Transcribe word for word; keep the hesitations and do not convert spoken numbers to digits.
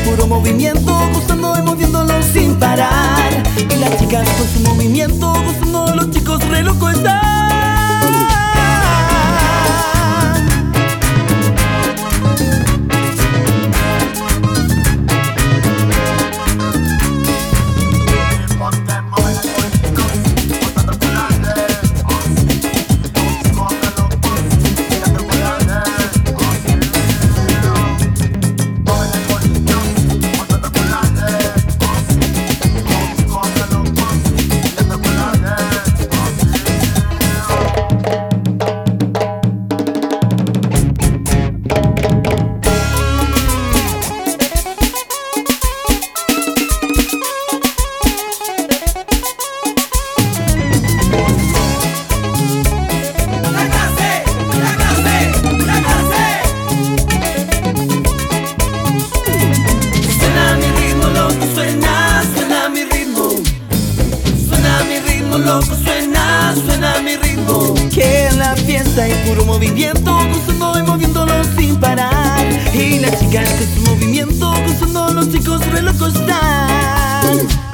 puro movimiento, gozando y moviéndolo sin parar. Y las chicas con su movimiento, gozando, los chicos re locos están. Loco, suena, suena mi ritmo. Que en la fiesta hay puro movimiento, gozando y moviéndolo sin parar. Y las chicas con su movimiento, gozando, los chicos re locos están.